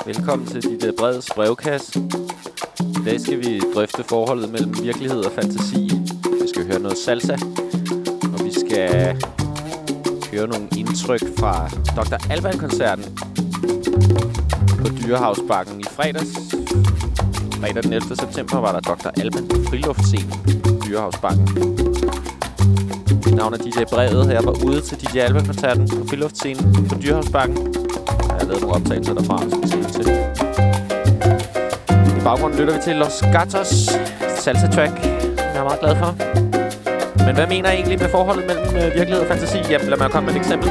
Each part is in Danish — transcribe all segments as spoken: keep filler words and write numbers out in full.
Velkommen til dit uh, breds brevkasse. I dag skal vi drøfte forholdet mellem virkelighed og fantasi. Vi skal høre noget salsa, og vi skal høre nogle indtryk fra doktor Alban-koncerten på Dyrehavsbakken i fredags. Fredag den ellevte september var der doktor Alban på Friluftscenen på Dyrehavsbakken. Mit navn er D J Brevet, her var ude til D J Alban-koncerten på Friluftscenen på Dyrehavsbakken. Jeg har lavet nogle optagelser derfra, som vi skal til. I baggrunden lytter vi til Los Gatos salsa track, jeg er meget glad for. Men hvad mener jeg egentlig med forholdet mellem øh, virkelighed og fantasi? Jamen, lad mig komme med et eksempel.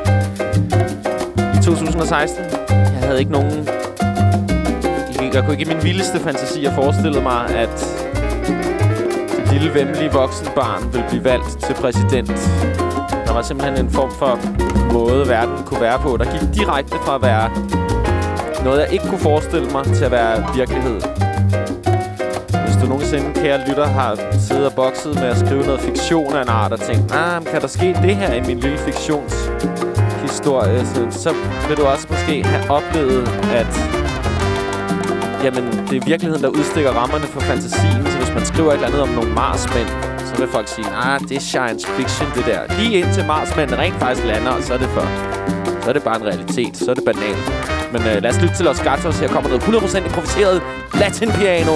I to tusind og seksten, jeg havde ikke nogen... Jeg kunne ikke i min vildeste fantasi have forestillet mig, at det lille, vemmelige voksenbarn ville blive valgt til præsident. Der var simpelthen en form for måde, verden kunne være på, der gik direkte fra at være noget, jeg ikke kunne forestille mig, til at være virkelighed. Hvis du nogensinde, kære lytter, har siddet og bokset med at skrive noget fiktion af en art og tænkt, ah, kan der ske det her i min lille fiktionshistorie, så, så vil du også måske have oplevet, at jamen, det er virkeligheden, der udstikker rammerne for fantasien. Så hvis man skriver et eller andet om nogle marsmænd, så vil folk sige, ah, det er science fiction, det der. Lige indtil marsmændene rent faktisk lander, og så er det for. Så er det bare en realitet. Så er det banalt. Men øh, lad os lytte til Los Gatos. Her kommer noget hundrede procent improviseret latin piano.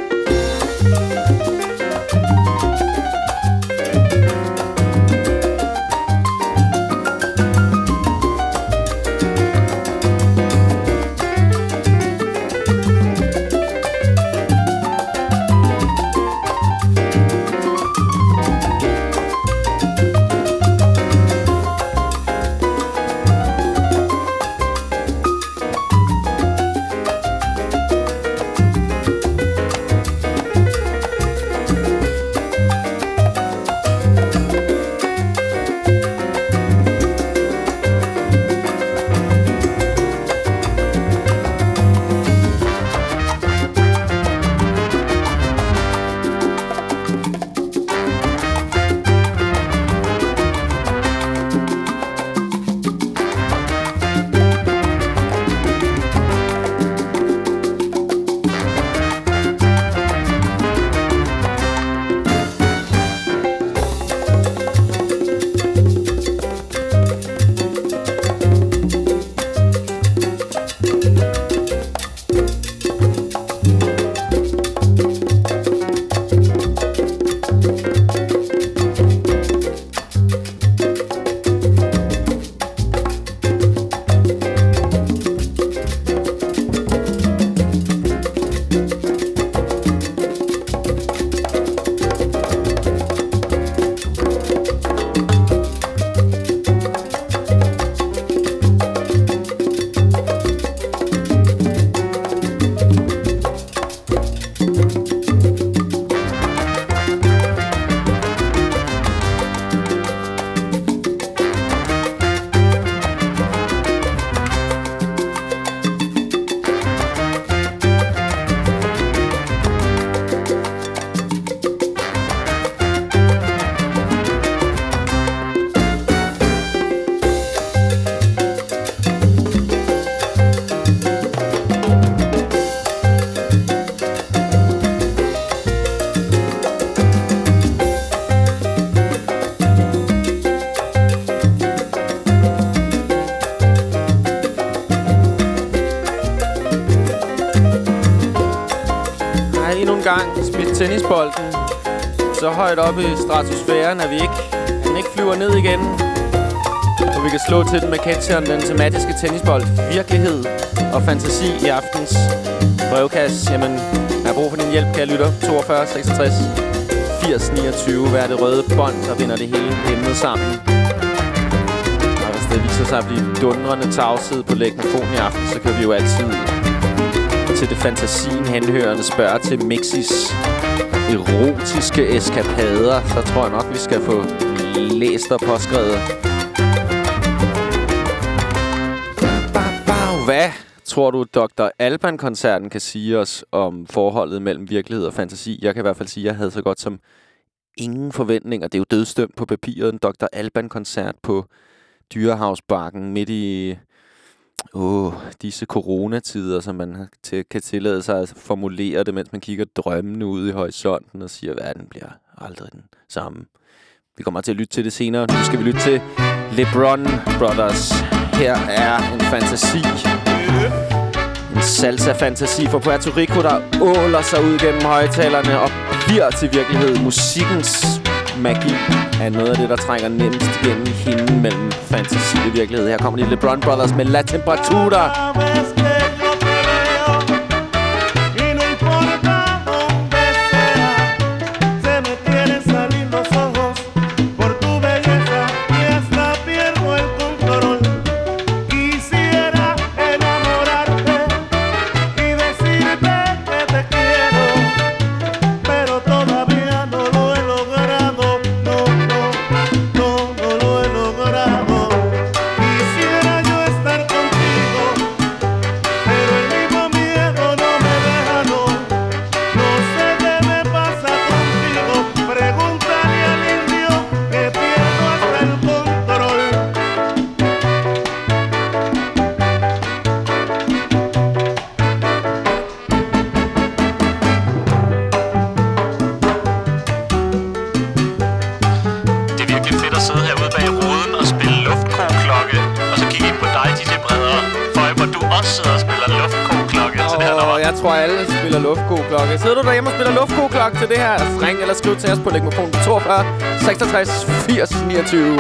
Tennisbolden så højt oppe i stratosfæren, at vi ikke, den ikke flyver ned igen. Og vi kan slå til den med catcheren, den tematiske tennisbold. Virkelighed og fantasi i aftens brevkasse. Jamen, jeg har brug for din hjælp, kære lytter. toogfyrre seksogtres firs niogtyve. Hvad er det røde bånd, der binder det hele emnet sammen? Og hvis det viser sig at blive dundrende tavshed på lægmofonen i aften, så kan vi jo altid til det fantasien henhørende spørge til Mixis erotiske eskapader. Så tror jeg nok, vi skal få læst og påskrevet. Hvad tror du, doktor Alban-koncerten kan sige os om forholdet mellem virkelighed og fantasi? Jeg kan i hvert fald sige, at jeg havde så godt som ingen forventninger. Det er jo dødsdømt på papiret. En doktor Alban-koncert på Dyrehavsbakken midt i... Åh, disse coronatider, så man til, kan tillade sig at formulere det, mens man kigger drømmende ud i horisonten og siger, at verden bliver aldrig den samme. Vi kommer til at lytte til det senere. Nu skal vi lytte til LeBron Brothers. Her er en fantasi. En salsa-fantasi fra Puerto Rico, der åler sig ud gennem højtalerne og bliver til virkelighed. Musikkens magi er noget af det, der trænger nemmest igennem hinden mellem fantasi og virkelighed. Her kommer de LeBron Brothers med La Temperatura. Sidder du derhjemme og spiller luftko-klokke til det her? Ring eller skriv til os på Legmofon toogfyrre seksogtres firs niogtyve.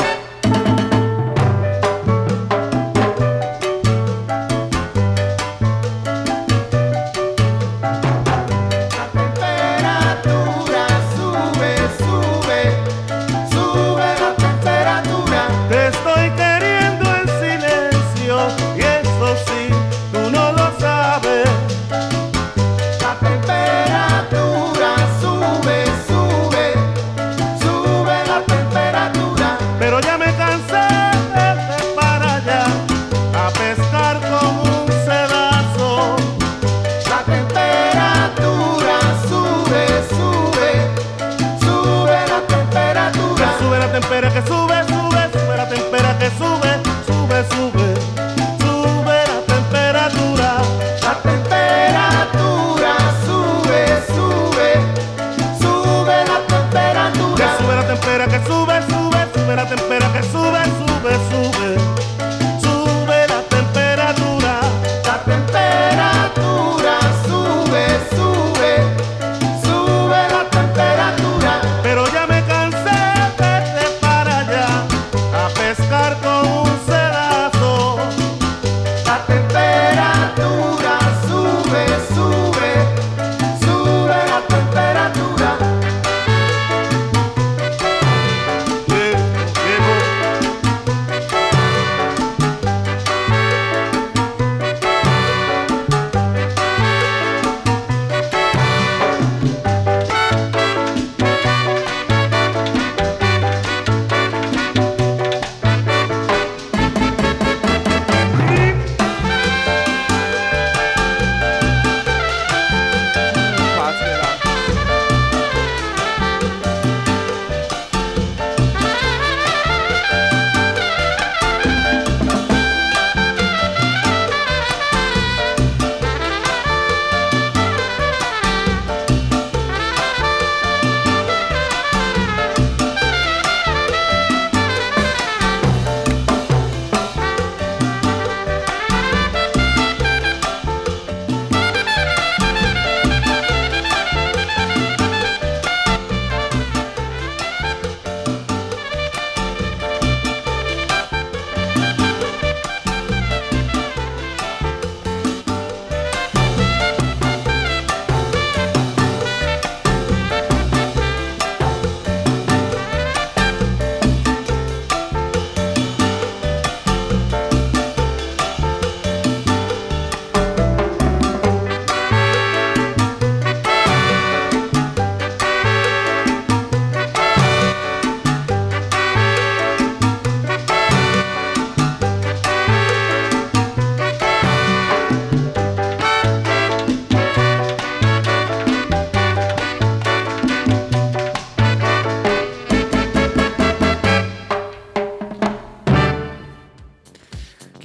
Pero ya me cansé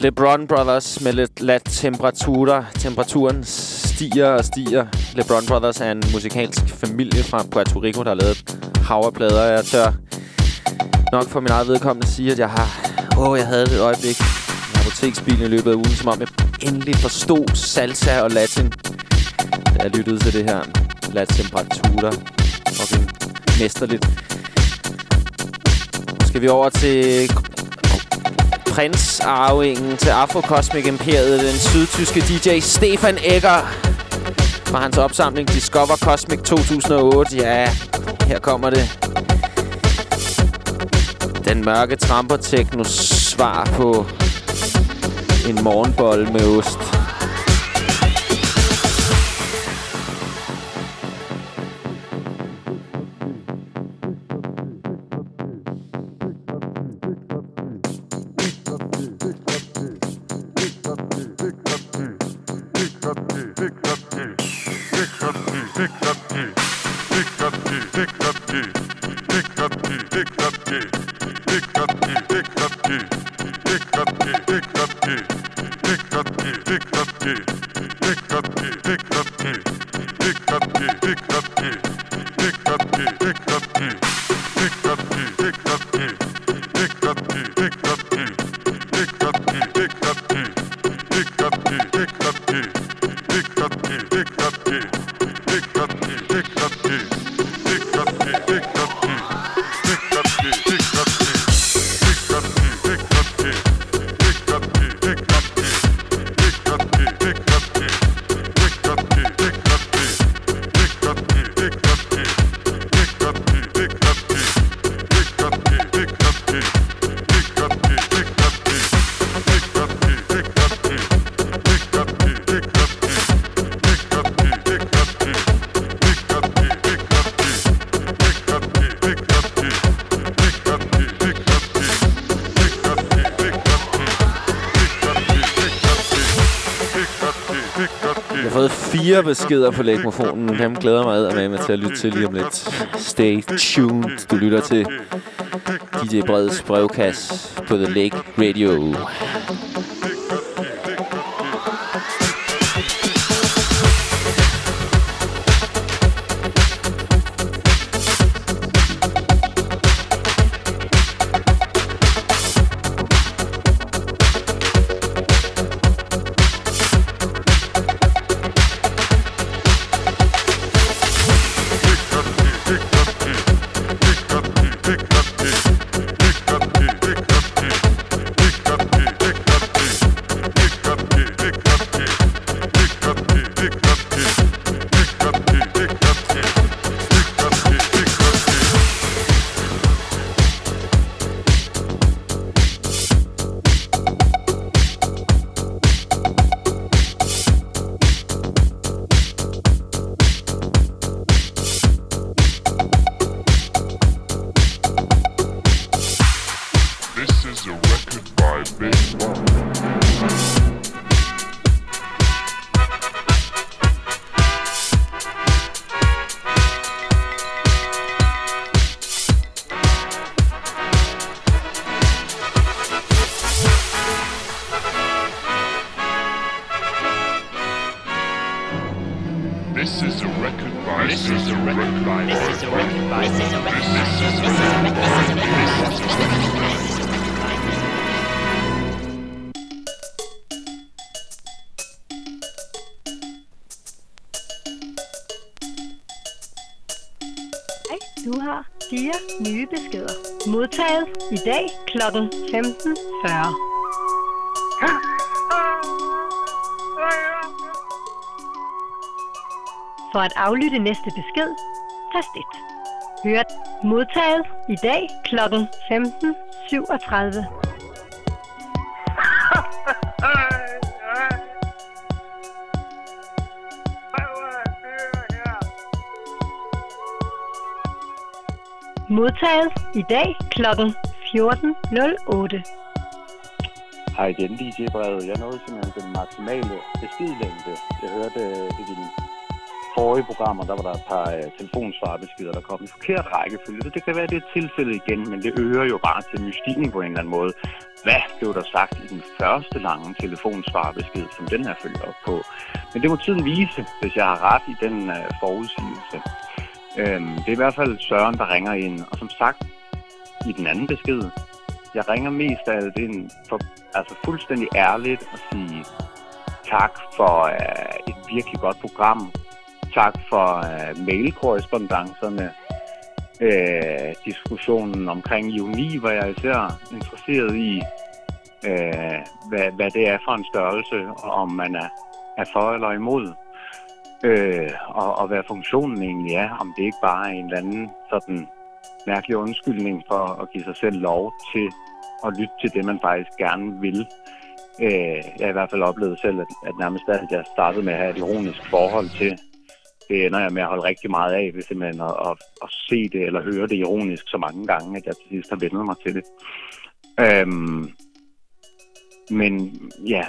LeBron Brothers med lidt lat temperaturer. Temperaturen stiger og stiger. LeBron Brothers er en musikalsk familie fra Puerto Rico, der har lavet et hav af plader. Jeg tør nok for min eget vedkommende sige, at jeg har... Åh, jeg havde et øjeblik i apoteksbilen i løbet af ugen, som om jeg endelig forstod salsa og latin, da jeg lyttede til det her lat temperaturer. Og en mesterligt. Nu skal vi over til prinsarvingen til Afro-Cosmic Imperiet, den sydtyske D J Stefan Egger fra hans opsamling Discover Cosmic to tusind og otte. Ja, her kommer det. Den mørke tramper-teknos svar på en morgenbolle med ost. Fire beskeder på lægmofonen. Dem glæder mig ad med til at lytte til lige om lidt. Stay tuned. Du lytter til D J Breds brevkasse på The Lake Radio. Modtaget i dag klokken femten fyrre. For at aflytte næste besked, tast et. Hørt modtaget i dag klokken femten syvogtredive. Modtaget i dag klokken fjorten nul otte. Hej igen, D J-brevet. Jeg nåede simpelthen den maksimale beskedlængde. Jeg hørte uh, i dine forrige programmer, der var der et par uh, telefonsvarbeskeder, der kom i forkert rækkefølge. Så det kan være, det er tilfældet igen, men det øger jo bare til mystikken på en eller anden måde. hvad blev der sagt i den første lange telefonsvarbesked, som den her følger op på. Men det må tiden vise, hvis jeg har ret i den øh, forudsigelse. Øhm, det er i hvert fald Søren, der ringer ind. Og som sagt, i den anden besked, jeg ringer mest af alt ind for altså fuldstændig ærligt at sige tak for øh, et virkelig godt program. Tak for øh, mailkorrespondancerne. Øh, diskussionen omkring ironi, hvor jeg især interesseret i, øh, hvad, hvad det er for en størrelse, og om man er, er for eller imod. Øh, og, og hvad funktionen egentlig er, om det ikke bare er en eller anden sådan mærkelig undskyldning for at give sig selv lov til at lytte til det, man faktisk gerne vil. Øh, jeg har i hvert fald oplevet selv, at, at nærmest at jeg startede med at have et ironisk forhold til. Det ender jeg med at holde rigtig meget af, ved simpelthen at, at, at se det eller høre det ironisk så mange gange, at jeg til sidst har vendt mig til det. Øhm, men ja,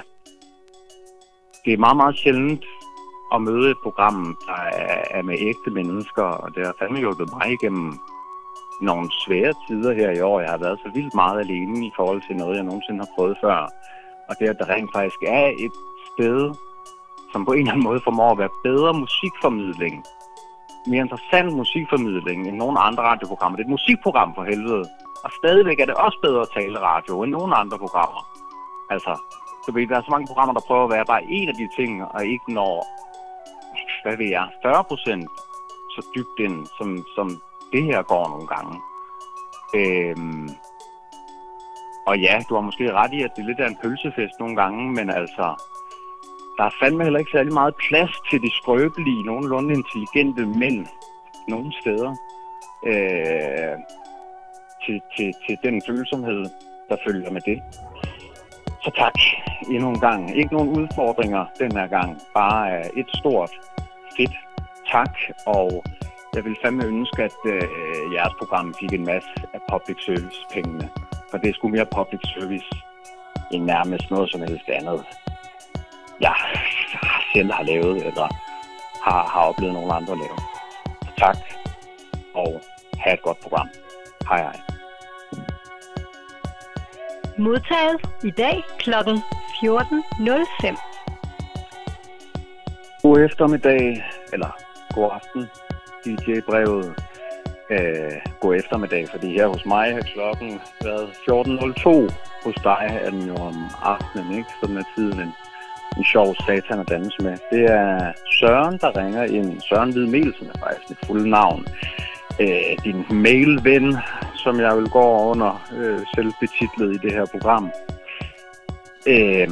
det er meget, meget sjældent at møde et program, der er, er med ægte mennesker, og det har fandme hjulpet mig igennem nogle svære tider her i år. Jeg har været så vildt meget alene i forhold til noget, jeg nogensinde har prøvet før. Og det, at der rent faktisk er et sted, som på en eller anden måde formår at være bedre musikformidling, mere interessant musikformidling end nogle andre radioprogrammer. Det er et musikprogram for helvede, og stadigvæk er det også bedre at tale radio end nogle andre programmer. Altså, så ved, der er så mange programmer, der prøver at være bare en af de ting, og ikke når, hvad ved jeg, fyrre procent så dybt ind, som, som det her går nogle gange. Øhm, og ja, du har måske ret i, at det er lidt af en pølsefest nogle gange, men altså, der er fandme heller ikke særlig meget plads til de skrøbelige, nogenlunde intelligente mænd nogle steder. Øh, til, til, til den følsomhed, der følger med det. Så tak endnu en gang. Ikke nogen udfordringer den her gang. Bare et stort, fedt tak. Og jeg vil fandme ønske, at øh, jeres program fik en masse af public service-pengene. For det er sgu mere public service end nærmest noget som helst andet. Jeg selv har lavet, eller har, har oplevet nogle andre lave. Så tak, og have et godt program. Hej hej. Modtaget i dag klokken fjorten nul fem. God eftermiddag, eller god aften, D J-brevet. Øh, god eftermiddag, fordi her hos mig har klokken været fjorten nul to. Hos dig er den jo om aftenen, ikke? Sådan er tiden en, en sjov satan at danse med. Det er Søren, der ringer ind. Søren Hvid Melsen er faktisk mit fulde navn. Øh, din mailven, som jeg vil gå under øh, selvbetitlet i det her program. Øh,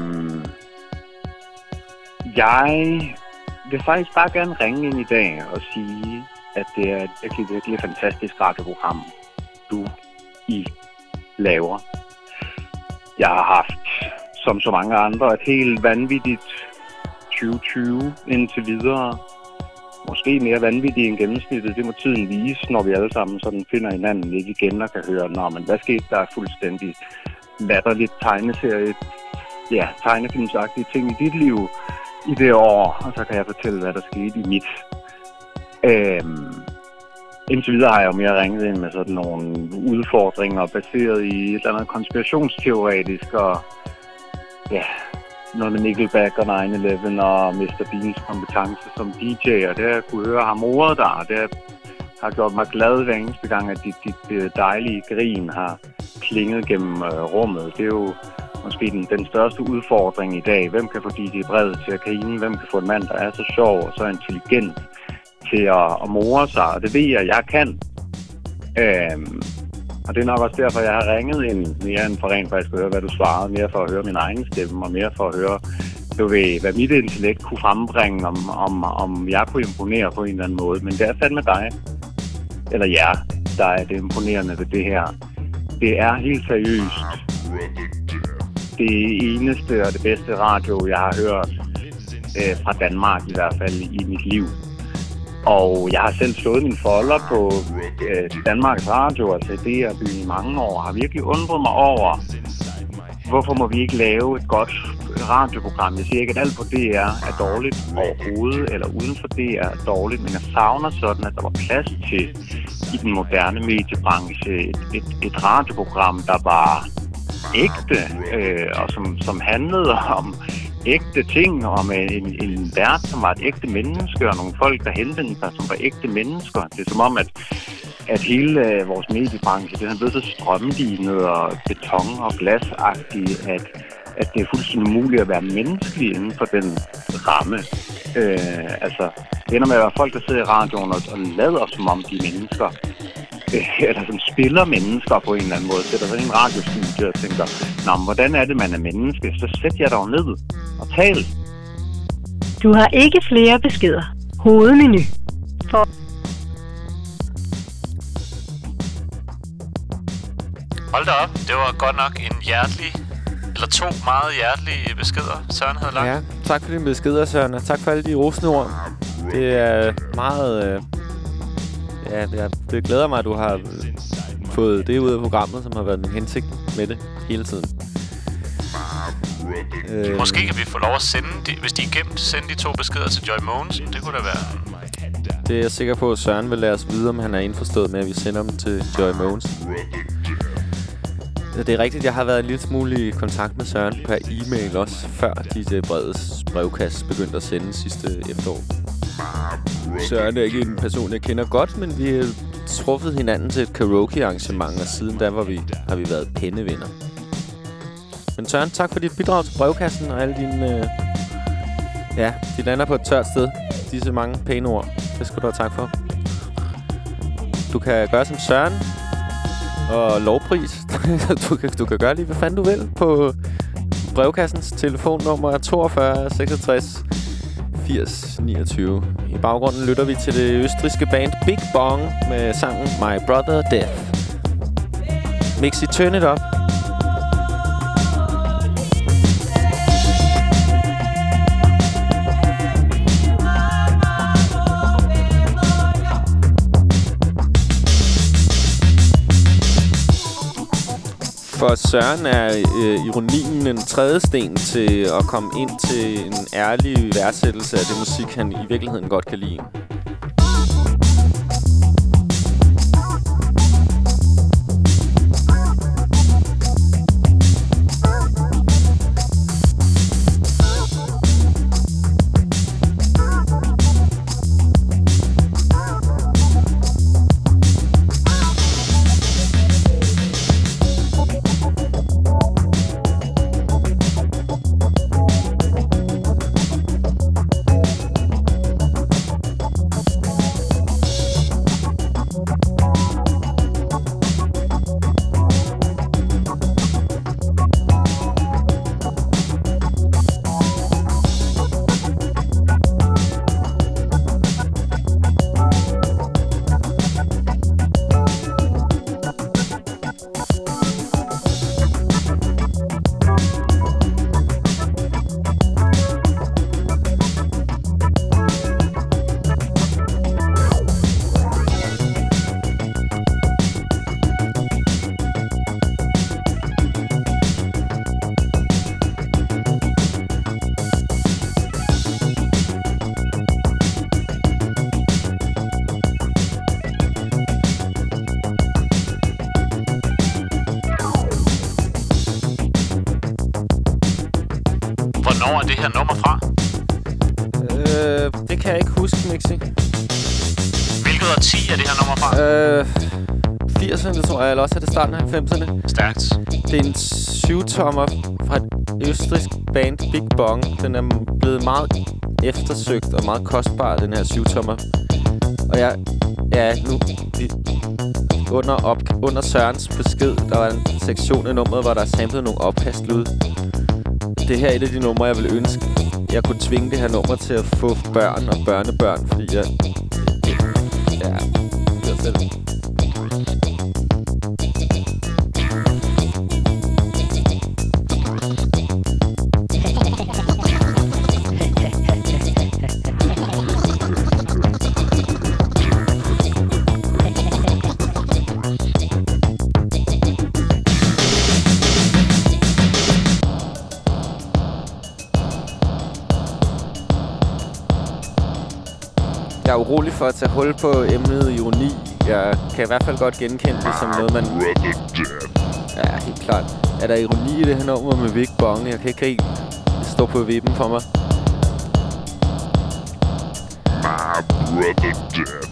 jeg vil faktisk bare gerne ringe ind i dag og sige, at det er et virkelig, virkelig fantastisk radioprogram, du I laver. Jeg har haft, som så mange andre, et helt vanvittigt tyve tyve indtil videre. Måske mere vanvittigt end gennemsnittet. Det må tiden vise, når vi alle sammen sådan finder hinanden lidt igen og kan høre, nå, men hvad skete der fuldstændig latterligt tegneserie, ja, tegnefilmsagtige ting i dit liv i det år, og så kan jeg fortælle, hvad der skete i mit. Øhm, indtil videre har jeg jo mere ringet ind med sådan nogle udfordringer baseret i et eller andet konspirationsteoretisk og ja, noget med Nickelback og nine eleven og mister Beans kompetence som D J, og det har jeg kunne høre ham ordet der, og det har gjort mig glad hver eneste gang, at dit, dit dejlige grin har klinget gennem øh, rummet. Det er jo måske den, den største udfordring i dag. Hvem kan få D J-brevet til at grine? Hvem kan få en mand, der er så sjov og så intelligent til at, at more sig? Og det ved jeg, jeg kan. Øhm, og det er nok også derfor, jeg har ringet ind mere end for rent faktisk at høre, hvad du svarede. Mere for at høre min egen stemme, og mere for at høre, du ved, hvad mit intellekt kunne frembringe, om, om, om jeg kunne imponere på en eller anden måde. Men det er fandme dig, eller jer, der er det imponerende ved det her. Det er helt seriøst det eneste og det bedste radio, jeg har hørt øh, fra Danmark, i hvert fald i mit liv. Og jeg har selv slået mine folder på øh, Danmarks Radio, altså i D R-byen i mange år, har virkelig undret mig over, hvorfor må vi ikke lave et godt radioprogram. Jeg siger ikke, at alt på D R er dårligt overhovedet, eller uden for D R er dårligt, men jeg savner sådan, at der var plads til i den moderne mediebranche et, et, et radioprogram, der var ægte, øh, og som, som handlede om ægte ting, om en, en, en vært, som var et ægte menneske, og nogle folk, der henvendte sig, som var ægte mennesker. Det er som om, at, at hele øh, vores mediebranche, den er blevet så strømlignet og beton- og glasagtig, at, at det er fuldstændig umuligt at være menneskelig inden for den ramme. Øh, altså, det ender med at være folk, der sidder i radioen og, og lader som om de er mennesker. Eller som spiller mennesker på en eller anden måde. Sætter sig i en radiostudie og tænker, nå, men hvordan er det, man er menneske? Så sæt jer dog ned og tal. Du har ikke flere beskeder. Hovedmenu. For... Hold da op. Det var godt nok en hjertelig, eller to meget hjertelige beskeder, Søren havde lagt. Ja, tak for dine beskeder, Søren, og tak for alle de rosende ord. Det er meget... Øh Ja, det, det glæder mig, at du har fået det ud af programmet, som har været min hensigt med det hele tiden. Øh, Måske kan vi få lov at sende, de, hvis de er gemt, sende de to beskeder til Joy Mogensen. Det kunne da være... Det er jeg sikker på, at Søren vil lade os vide, om han er indforstået med, at vi sender dem til Joy Mogensen. Det er rigtigt, jeg har været en lille smule i kontakt med Søren per e-mail også, før D J Breds brevkasse begyndte at sende sidste efterår. Søren er ikke en person, jeg kender godt, men vi har truffet hinanden til et karaoke-arrangement, og siden da var vi, har vi været pennevenner. Men Søren, tak for dit bidrag til brevkassen og alle dine... Øh ja, de lander på et tørt sted. Disse mange pæne ord. Det skal du have tak for. Du kan gøre som Søren og lovpris. du, kan, du kan gøre lige, hvad fanden du vil på brevkassens telefonnummer toogfyrre seksogtres firs niogtyve. I baggrunden lytter vi til det østrigske band Big Bong med sangen My Brother Death. Mixi, turn it up. For Søren er øh, ironien en tredje sten til at komme ind til en ærlig værdsættelse af det musik, han i virkeligheden godt kan lide. Hvornår er det her nummer fra? Øh, det kan jeg ikke huske, Mixi. Hvilket årti er det her nummer fra? Øh, firserne, tror jeg, eller også er det starten af halvfemserne. Stærkt. Det er en syvtommer fra et østrigsk band, Big Bong. Den er blevet meget eftersøgt og meget kostbar, den her syvtommer. Og jeg, ja, nu... Vi, under, op, under Sørens besked, der var en sektion af nummeret, hvor der er samlet nogle opkastlyd. Det her er et af de numre, jeg ville ønske, jeg kunne tvinge det her nummer til at få børn og børnebørn, fordi jeg... Ja, det er selv. Jeg er urolig for at tage hul på emnet ironi. Jeg kan i hvert fald godt genkende det som noget, man Ja, helt klart. Er der ironi i det her nummer med Big Bong? Jeg kan ikke helt stå på vippen for mig. My brother dead.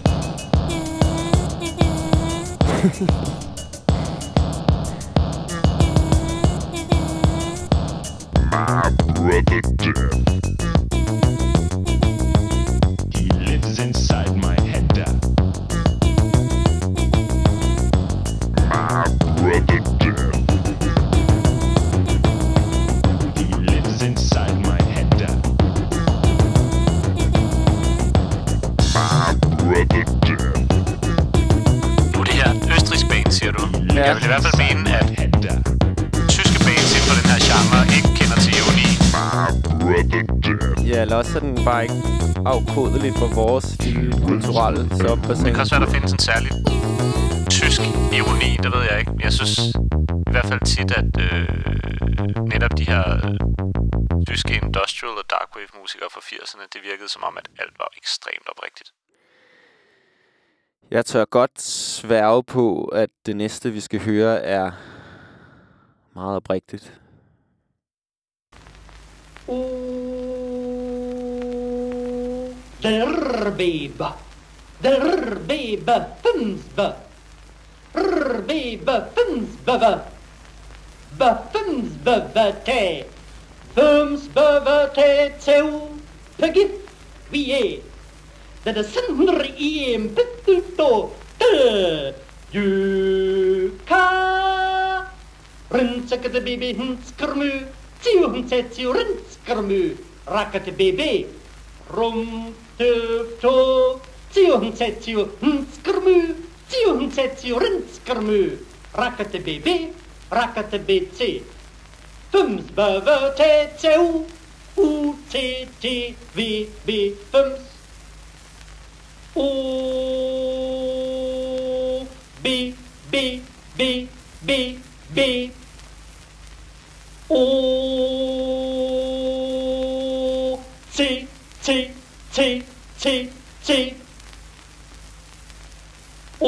My brother dead. He lives inside my head. My brother dead. He lives inside my head. My brother dead. Nu er det her et østrigsk band, siger du. Ja. Jeg vil i hvert fald mene, at tyske bands inden for den her genre ikke kender til ironi. My brother dead. Ja, eller også er den bare ikke afkodeligt for vores lille kulturelle soppebassin. Det kan også være, der findes en særlig tysk ironi, det ved jeg ikke. Jeg synes i hvert fald tit, at øh, netop de her tyske industrial og darkwave musikere fra firserne, det virkede som om, at alt var ekstremt oprigtigt. Jeg tør godt sværge på, at det næste, vi skal høre, er meget oprigtigt. Der Bebe, der Bebe, Fünfbe, der Bebe, Fünfbe, Fünfbe, te, Fünfbe, te, teu, pegit, vi er, det er sender i en bittuto, te, du, ka, rinsakete bibi, hinskermu, tiu, hinsetio, rinskermu, rakete bibi, rum, tøv, to, tiu, hinsetio, hinskermu, tiu, hinsetio, rinskermu, rakete bibi, rakete bibi, Fums, bøve, te, teu, u, t, t, v, b, fums, o, b, b, b, b, b, o, t, t, t, t, t, o,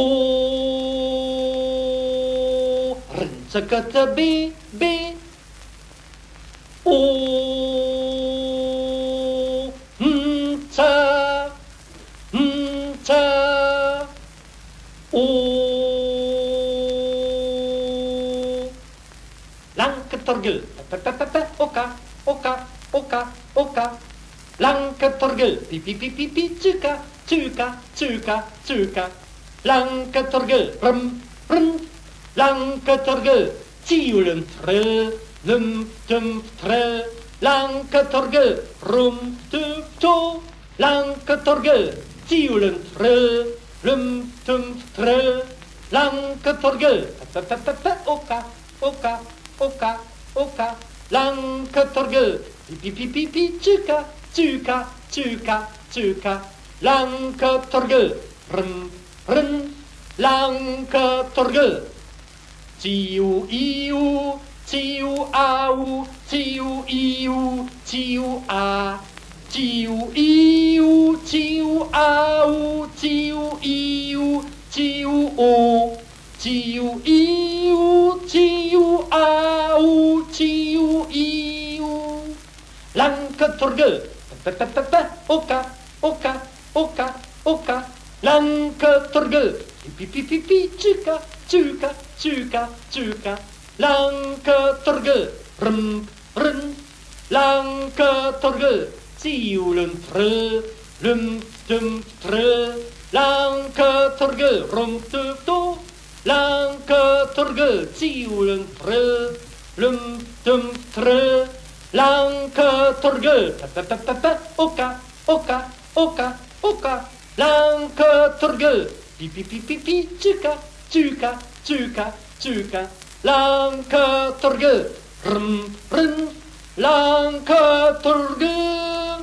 rinsakata, b, b, o, nta, nta, o, Lanketorgel, oka, oka, oka, oka, Lanketorgel, pi pi pi pi pi, tsuka, tsuka, tsuka, tsuka, Lanketorgel, rum, rum, Lanketorgel, tiulen, tre, lum, tum, tre, Lanketorgel, rum, tum, to, Lanketorgel, tiulen, tre, lum, tum, tre, Lanketorgel, pa pa pa pa, oka, oka, oka, oka, Lanketorgel, pi pi pi pi, tsuka, tsuka, tsuka, tsuka, Lanketorgel, run, run, Lanketorgel, tiu, iu, tiu, au, tiu, iu, tiu, a, tiu, iu, tiu, au, tiu, iu, tiu, o, tiu, iu, tiu, au, tiu, iu, Lanketorgel, pa pa pa pa, oka, oka, oka, oka, Lanketorgel, pi pi pi pi, tsuka, tsuka, tsuka, tsuka, Lanketorgel, rum, rum, Lanketorgel, tiulen, tre, lum, tum, tre, Lanketorgel, rum, tum, to, Lanketorgel, tiulen, tre, lum, tum, tre, Lanketorgel, pa pa pa pa pa, oka, oka, oka, oka, Lanketorgel, pi pi pi pi pi, tsuka, tsuka, tsuka, tsuka, Lanketorgel, rum, rum, Lanketorgel.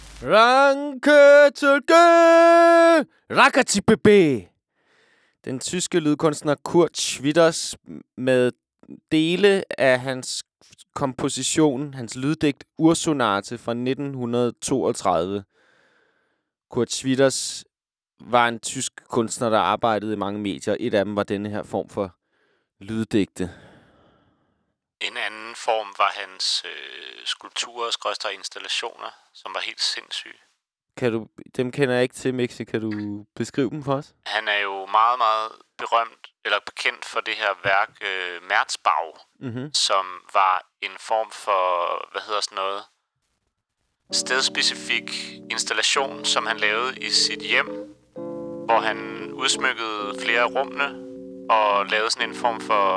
Lanketorgel! Rakatibebe! Den tyske lydkunstner Kurt Schwitters med dele af hans komposition, hans lyddigt Ursonate fra nitten toogtredive. Kurt Schwitters var en tysk kunstner, der arbejdede i mange medier. Et af dem var denne her form for lyddigte. En anden form var hans øh, skulpturer og installationer, som var helt sindssyge. Kan du, dem kender jeg ikke til, Mixi. Kan du beskrive dem for os? Han er jo meget, meget berømt, eller bekendt for det her værk, øh, Merzbau, mm-hmm. som var en form for, hvad hedder sådan noget, stedspecifik installation, som han lavede i sit hjem, hvor han udsmykkede flere af rummene, og lavede sådan en form for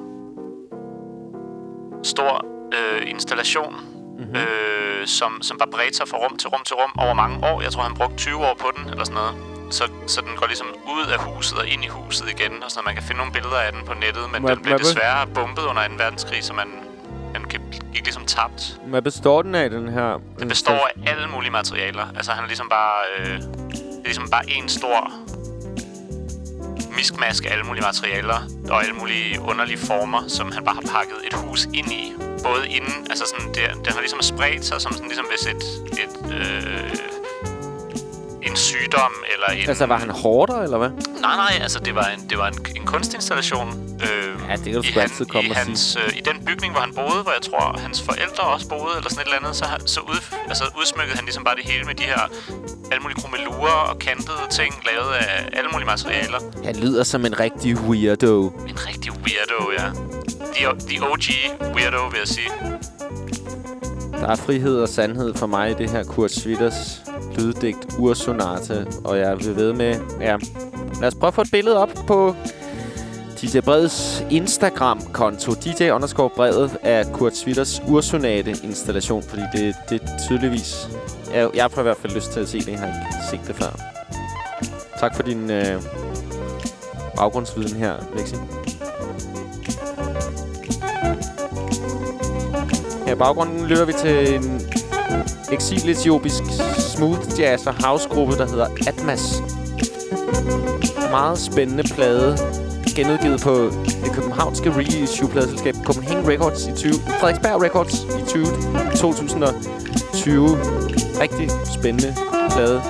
stor øh, installation, mm-hmm. øh, som, som bare bredte sig fra rum til rum til rum over mange år. Jeg tror, han brugte tyve år på den, eller sådan noget. Så, så den går ligesom ud af huset og ind i huset igen, og sådan, man kan finde nogle billeder af den på nettet, men Hvad, den blev desværre bombet under anden verdenskrig, så man, den gik ligesom tabt. Hvad består den af, den her? Den består af alle mulige materialer. Altså, han er ligesom bare, øh, det er ligesom bare en stor miskmask af alle mulige materialer og alle mulige underlige former, som han bare har pakket et hus ind i. Både inden, altså sådan, det, den har ligesom spredt sig, som sådan, ligesom hvis et, et øh, en sygdom eller en... Altså, var han hårder, eller hvad? Nej, nej, altså, det var en, det var en, en kunstinstallation. Øh, ja, det kan du sgu altid komme i og hans, sige. Øh, I den bygning, hvor han boede, hvor jeg tror, hans forældre også boede, eller sådan et eller andet, så, så ud, altså, udsmykkede han ligesom bare det hele med de her alle mulige krummelurer og kantede ting, lavet af alle mulige materialer. Han lyder som en rigtig weirdo. En rigtig weirdo, ja. The, the O G weirdo, vil jeg sige. Der er frihed og sandhed for mig i det her Kurt Schwitters lyddigt Ursonate, og jeg vil ved med, ja, lad os prøve at få et billede op på D J Breds Instagram-konto, D J underscore brevet af Kurt Schwitters Ursonate-installation, fordi det, det er tydeligvis, jeg, jeg får i hvert fald lyst til at se det, jeg har ikke set det før. Tak for din øh, baggrundsviden her, Lexi. Her i baggrunden lytter vi til en eksil-etiopisk smooth jazz og house-gruppe, der hedder Atmas. Meget spændende plade, genudgivet på det københavnske reissue-pladeselskab Copenhagen Records i tyve, Frederiksberg Records i tyve, to tusind og tyve. Rigtig spændende plade.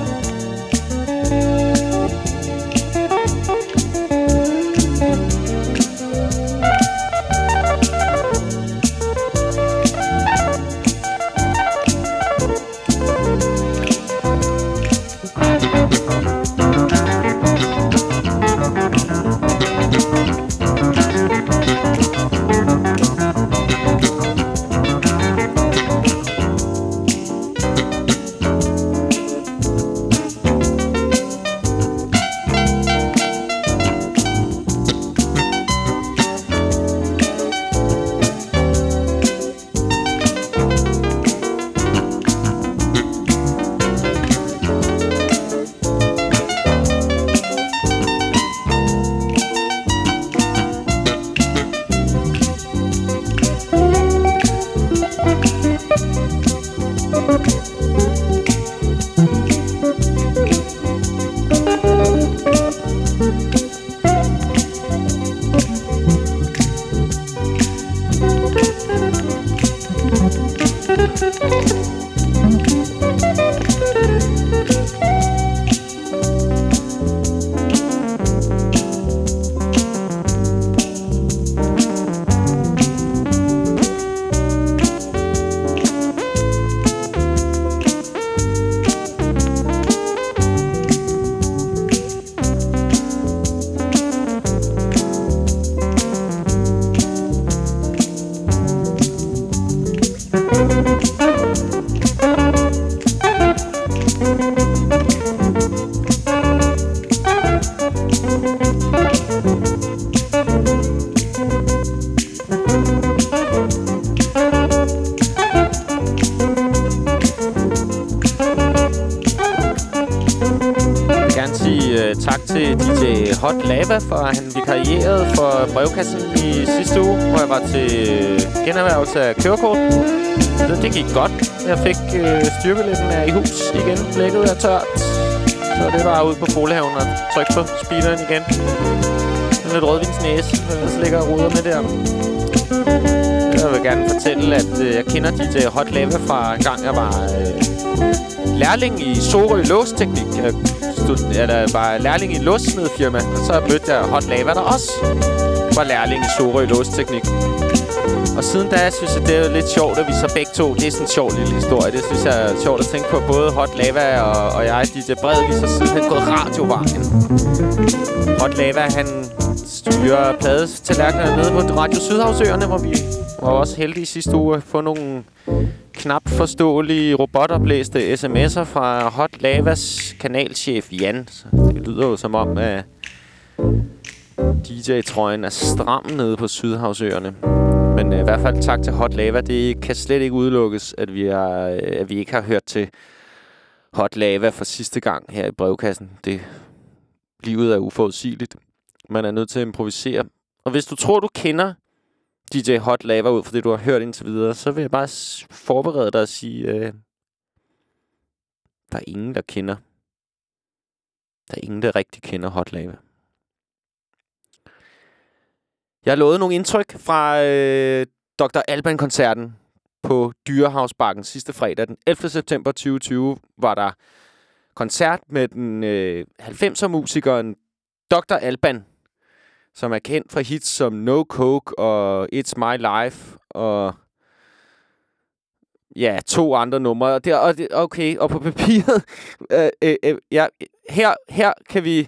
Hot Lava, for han vikarierede for brevkassen i sidste uge, hvor jeg var til generhvervelse af kørekort. Så det gik godt. Jeg fik øh, styrkebilletten af i hus igen. Blækket er tørt. Så det var ud på Folehaven og trykke på speederen igen. Lidt rødvinsnæse, så ligger og ruder med der. Jeg vil gerne fortælle, at øh, jeg kender D J Hot Lava fra en gang, jeg var øh, lærling i Sorø Låsteknik. Jeg Jeg der var lærling i et låssmedfirma, og så mødte jeg Hot Lava, der også var lærling i Sorø Låsteknik. Og siden da synes jeg, det er jo lidt sjovt, at vi så begge to... Det er sådan en sjov lille historie. Det synes jeg er sjovt at tænke på. Både Hot Lava og, og jeg, D J Brede, vi så sidenhen gået radiovejen. Hot Lava, han styrer pladestallerkenerne nede på Radio Sydhavsøerne, hvor vi var også heldige sidste uge at få nogle knap forståelige robotoplæste sms'er fra Hot Lavas kanalchef Jan. Så det lyder jo som om, at D J-trøjen er stram nede på Sydhavsøerne. Men øh, i hvert fald tak til Hot Lava. Det kan slet ikke udelukkes, at vi, er, øh, at vi ikke har hørt til Hot Lava for sidste gang her i brevkassen. Det, livet er uforudsigeligt. Man er nødt til at improvisere. Og hvis du tror, du kender D J Hot Lava ud fra det, du har hørt indtil videre, så vil jeg bare forberede dig at sige, øh, der er ingen, der kender. Der er ingen, der rigtig kender Hot Lava. Jeg har lovet nogle indtryk fra øh, doktor Alban-koncerten på Dyrehavsbakken sidste fredag. Den ellevte september tyve tyve var der koncert med den øh, halvfemser-musikeren doktor Alban, som er kendt fra hits som No Coke og It's My Life og ja, to andre numre. Og det, og det, okay, og på papiret, øh, øh, øh, ja, her, her kan vi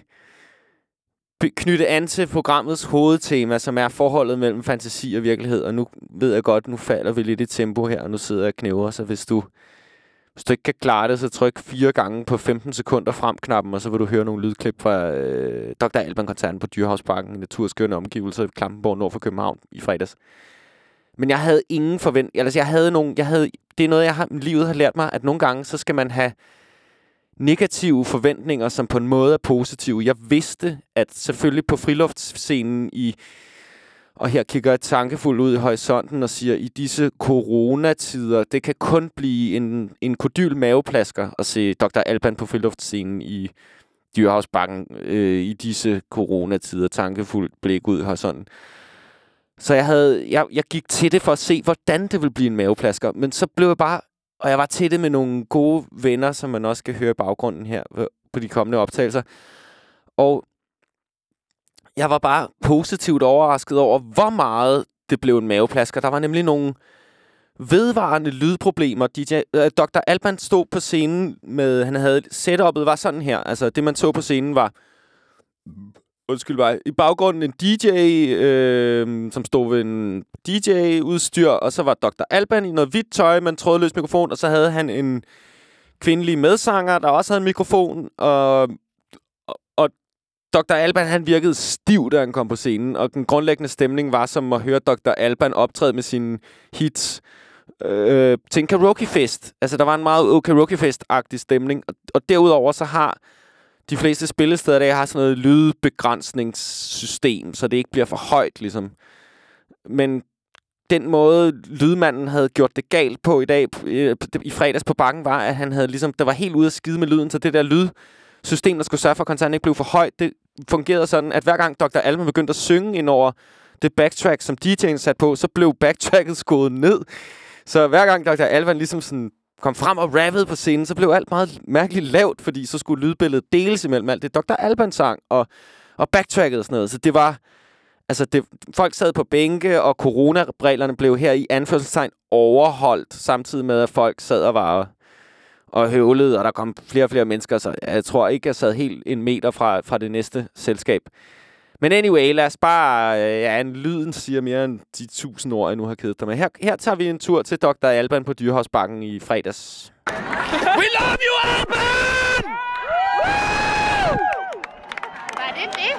knytte an til programmets hovedtema, som er forholdet mellem fantasi og virkelighed. Og nu ved jeg godt, nu falder vi lidt i tempo her, og nu sidder jeg og knæver. Så hvis du, hvis du ikke kan klare det, så tryk fire gange på femten sekunder frem-knappen, og så vil du høre nogle lydklip fra øh, doktor Alban-koncerten på Dyrehavsbakken i naturskønne omgivelser i Klampenborg nord for København i fredags. Men jeg havde ingen forventning. Altså, jeg havde nogle, jeg havde, det er noget, jeg har, livet har lært mig, at nogle gange, så skal man have negative forventninger, som på en måde er positive. Jeg vidste, at selvfølgelig på friluftsscenen i, og her kigger jeg tankefuldt ud i horisonten og siger, i disse coronatider, det kan kun blive en, en kodyl maveplasker at se doktor Alban på friluftsscenen i Dyrehavsbakken øh, i disse coronatider. Tankefuldt blik ud i horisonten. Så jeg, havde, jeg, jeg gik til det for at se, hvordan det ville blive en maveplasker. Men så blev jeg bare... Og jeg var til det med nogle gode venner, som man også skal høre i baggrunden her på de kommende optagelser. Og jeg var bare positivt overrasket over, hvor meget det blev en maveplasker. Der var nemlig nogle vedvarende lydproblemer. D J, øh, doktor Alban stod på scenen med... Han havde... Setup'et var sådan her. Altså, det man så på scenen var... Undskyld mig. I baggrunden en D J, øh, som stod ved en D J-udstyr, og så var doktor Alban i noget hvidt tøj med en trådløs mikrofon, og så havde han en kvindelig medsanger, der også havde en mikrofon, og, og, og doktor Alban, han virkede stiv, da han kom på scenen, og den grundlæggende stemning var som at høre doktor Alban optræde med sine hits øh, til en karaokefest. Altså, der var en meget karaokefest-agtig stemning, og, og derudover så har de fleste spillesteder der har sådan noget lydbegrænsningssystem, så det ikke bliver for højt, ligesom. Men den måde, lydmanden havde gjort det galt på i dag, i fredags på bakken, var, at han havde ligesom, der var helt ude at skide med lyden, så det der lydsystem, der skulle sørge for, at koncerten ikke blev for højt, det fungerede sådan, at hver gang doktor Alban begyndte at synge ind over det backtrack, som D J'en satte på, så blev backtracket skåret ned. Så hver gang doktor Alban ligesom sådan kom frem og rappede på scenen, så blev alt meget mærkeligt lavt, fordi så skulle lydbilledet deles imellem alt det doktor Alban sang og, og backtracket og sådan noget. Så det var... Altså, det, folk sad på bænke, og coronareglerne blev her i anførselstegn overholdt, samtidig med, at folk sad og var og høvlede, og der kom flere og flere mennesker, så jeg tror ikke, jeg sad helt en meter fra, fra det næste selskab. Men anyway, lad os bare... Ja, en lyden siger mere end de tusind ord, jeg nu har kedet dig med. Her, her tager vi en tur til doktor Alban på Dyrehavsbakken i fredags. We love you, Alban! Var det det?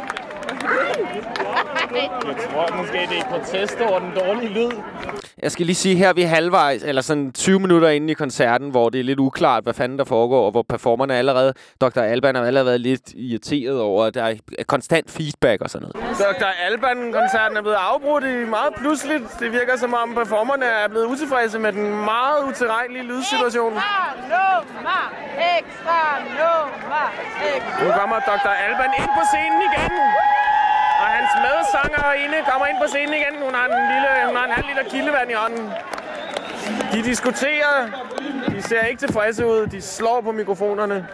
Jeg tror måske, det er et protest over den dårlige lyd. Jeg skal lige sige, her er vi halvvejs, eller sådan tyve minutter inde i koncerten, hvor det er lidt uklart, hvad fanden der foregår, og hvor performerne allerede, doktor Alban har allerede været lidt irriteret over, at der er konstant feedback og sådan noget. doktor Alban-koncerten er blevet afbrudt i meget pludseligt. Det virker som om performerne er blevet utilfredse med den meget utilregnelige lydsituation. Ekstra nummer! Ekstra nummer! Ekstra. Nu kommer doktor Alban ind på scenen igen. Og hans medsangerinde kommer ind på scenen igen. Hun har en, lille, hun har en halv liter kildevand i hånden. De diskuterer. De ser ikke tilfredse ud. De slår på mikrofonerne.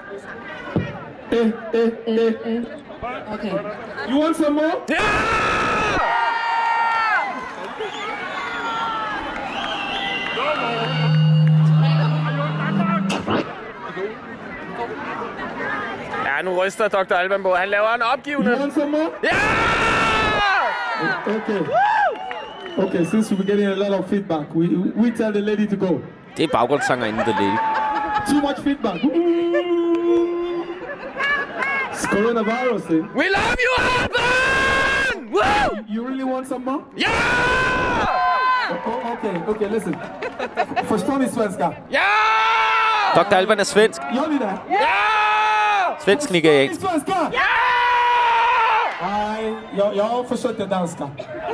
Okay. You want some more? Ja! Ja, nu ryster doktor Alban på. Han laver en opgivende. Ja! Okay. Okay, since we're getting a lot of feedback, we, we tell the lady to go. Det er baggrundssangerinde, The Lady. Too much feedback. It's coronavirus, eh? We love you, Alban! Woo! You really want some more? Yeah! Oh, okay, okay, listen. Förstår ni svenska? Yeah! doktor Alban er svensk. Gör ni det? Yeah! Svensk nigeriansk. Svenska? Yeah! Nej, jag, jag försöker danska.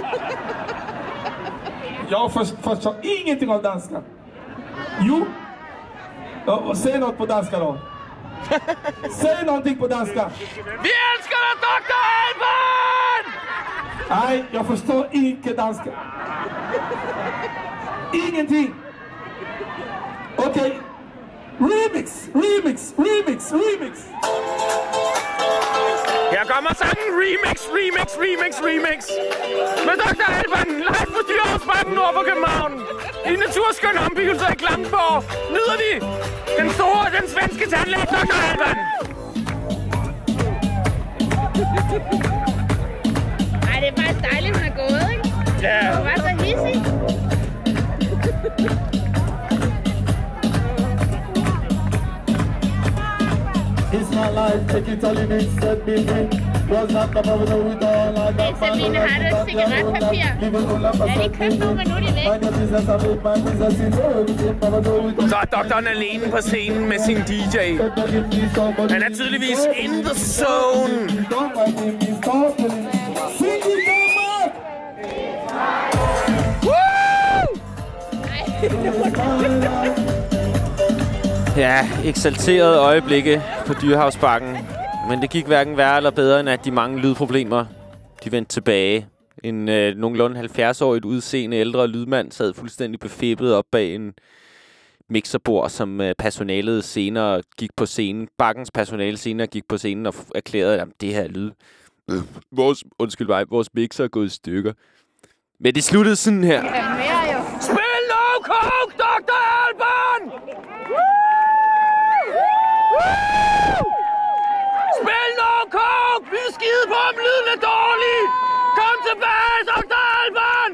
Jag för, förstår ingenting av danska. Jo. Ja, säg något på danska då. Säg någonting på danska. Vi älskar dig, doktor Alban! Nej, jag förstår inte danska. Ingenting. Okej. Okay. Remix, remix, remix, remix. Her kommer sangen Remix, Remix, Remix, Remix. Med doktor Alban, live på Dyrehavsparken nord for København. I naturskønne ombygelser i Klampenborg nyder vi den store, den svenske tandlæge, doktor Alban. Ej, det er faktisk dejligt, hun er gået, ikke? Ja. Hun var så hissig. It's my life, take it all in it, set me free. Was not the problem with all I got. Sabine, har du et cigaretpapir? Jeg har lige købt nogle, men nu er de væk. Så er doktoren alene på scenen med sin D J. Han er tydeligvis in the zone. Ja, eksalterede øjeblikke på Dyrehavsbakken. Men det gik hverken værre eller bedre, end at de mange lydproblemer, de vendte tilbage. En øh, nogenlunde halvfjerds-årigt udseende ældre lydmand sad fuldstændig befippet op bag en mixerbord, som øh, personalet senere gik på scenen. Bakkens personale senere gik på scenen og erklærede, at det her lyd... Øh, vores, undskyld mig, vores mixer er gået i stykker. Men det sluttede sådan her. Spil no coke, doktor Alban! Spil no coke! Vi er skide på, om lyden er dårlig! Kom tilbage, doktor Alban!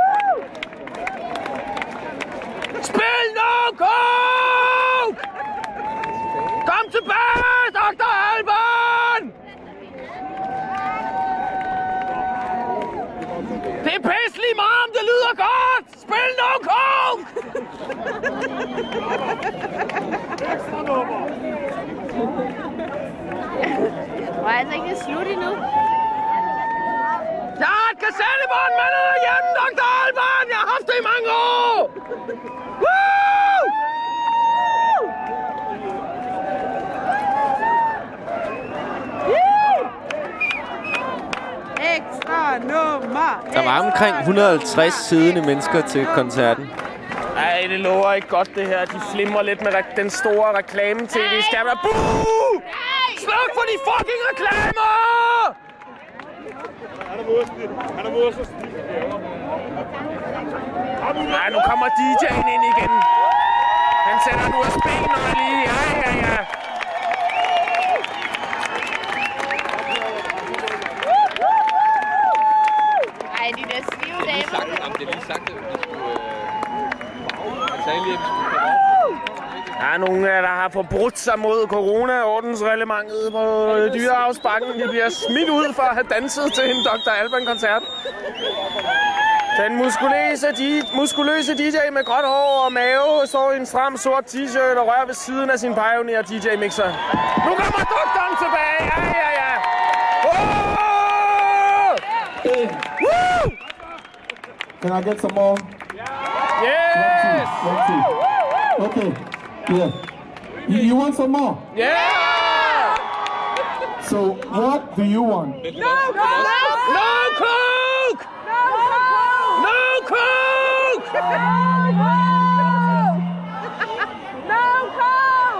Spil no coke! Kom tilbage, doktor Alban! Det er pæslig meget, om det lyder godt! Spil no coke! Hvor er altså ikke det slut endnu? Jeg har et kassettebånd med dig derhjemme, doktor Alban! Jeg har haft det i mange år! Woo! Ekstra nummer! Der var omkring et hundrede og halvtreds siddende mennesker til koncerten. Ej, det lover ikke godt, det her. De flimrer lidt med den store reklame-tv-skærm. Buh! Sluk for de fucking reklamer! Nej, nu kommer D J'en ind igen. Han sætter en U S B-nøgle lige. Ja, ja, ja. Ej, de der stive damer. Det er lige sagt, at vi skulle... Han sagde lige, at vi skulle komme op. Der er nogen, der har forbrudt sig mod corona-ordensreglementet på Dyrehavsbakken. De bliver smidt ud for at have danset til en doktor Alban-koncert. Den muskuløse, muskuløse D J med gråt hår og mave står i en stram sort t-shirt og rører ved siden af sin Pioneer D J-mixer. Nu kommer doktoren tilbage! Ja, ja, ja! Oh! Woo! Can I get some more? Yes! One, two. One, two. Okay. Yeah. You, you want some more? Yeah! So, what do you want? No, no, no, no coke! No coke! No coke!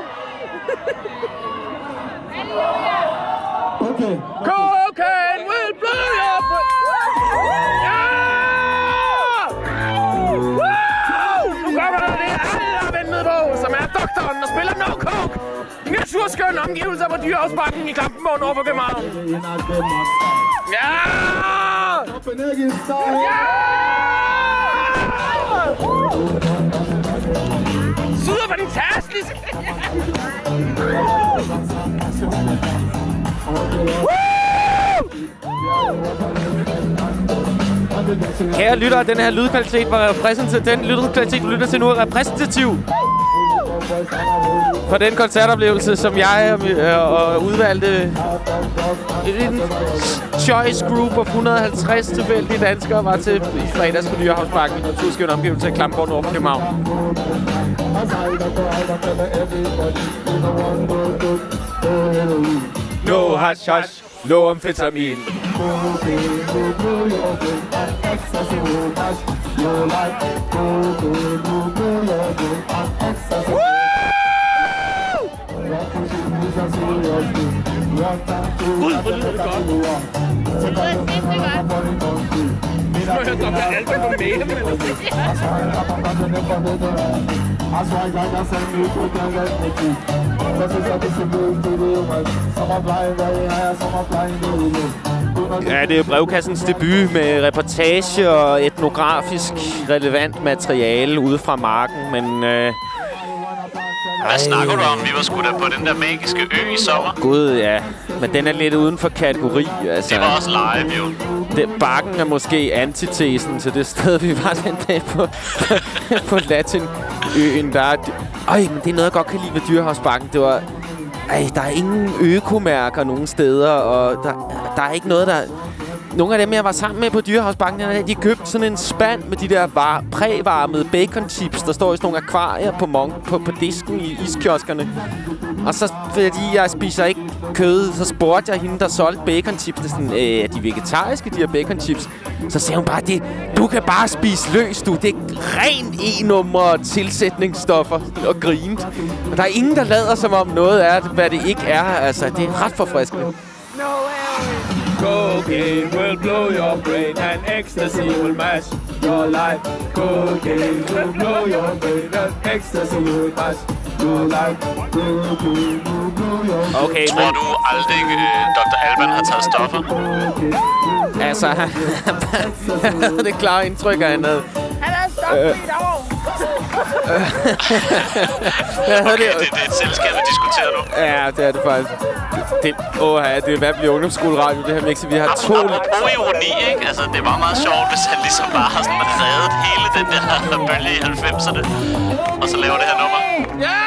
Okay. Cocaine will blow your brain! Ja! Woo! Nu kommer der det, alle har ventet på, som er doktoren, der spiller No Coke! naturskønne omgivelser på Dyrehavsbakken i Klampenborg nord for København. Ja! Ja! Super fantastisk! Kære lyttere, den her lydkvalitet var repræsentativ. Den lydkvalitet, du lytter til nu, er repræsentativ for den koncertoplevelse, som jeg og udvalgte en choice group of et hundrede og halvtreds tilfældige danskere var til i fredags på Dyrehavsbakken. Naturskøn omgivelse af Klampenborg nord for København. No hash hash, no amfetamin. Gud, hvor lyder det godt. Det lyder sindssygt godt. Så må jeg doktor Alban på mail, eller Ja, det er brevkassens debut med reportage og etnografisk relevant materiale ude fra marken, men... Øh Hvad snakker du om? Vi var sgu da på den der magiske ø i sommer. Gud, ja. Men den er lidt uden for kategori. Altså, det var også live, jo. Det, bakken er måske antitesen til det sted, vi var den dag på, på Latinøen. Der er... Øj, men det er noget, jeg godt kan lide ved Dyrehavsbakken. Det var... Ej, der er ingen økomærker nogen steder, og der, der er ikke noget, der... Nogle af dem, jeg var sammen med på Dyrehavsbakken, de købte sådan en spand med de der var, prævarmede bacon chips, der står i sådan nogle akvarier på, mon- på, på disken i iskioskerne. Og så, fordi jeg spiser ikke kød, så spurgte jeg hende, der solgte bacon chips. Det er sådan, øh, er de vegetariske, de her bacon chips? Så sagde hun bare, det, du kan bare spise løs, du. Det er ren e-nummer tilsætningsstoffer og grint. Og der er ingen, der lader som om noget er, hvad det ikke er. Altså, det er ret forfriskende. Cocaine will blow your brain and ecstasy will match your life. Cocaine will blow your brain and ecstasy will match your life. Okay, tror du aldrig, øh, doktor Alban har taget stoffer? Altså, jeg havde det klare indtryk, at han havde... Han havde stoppet øh. i et år. Okay, det, det er et selskab, vi diskuterer nu. Ja, det er det faktisk. Det, åh, ja, det er hvad bliver ungdomsskoleradio, det her mixi. Vi har to... Apropos ironi, ikke? Altså, det var meget sjovt, hvis han ligesom bare har sådan reddet hele den der bølge i halvfemserne. Og så laver det her nummer. Ja!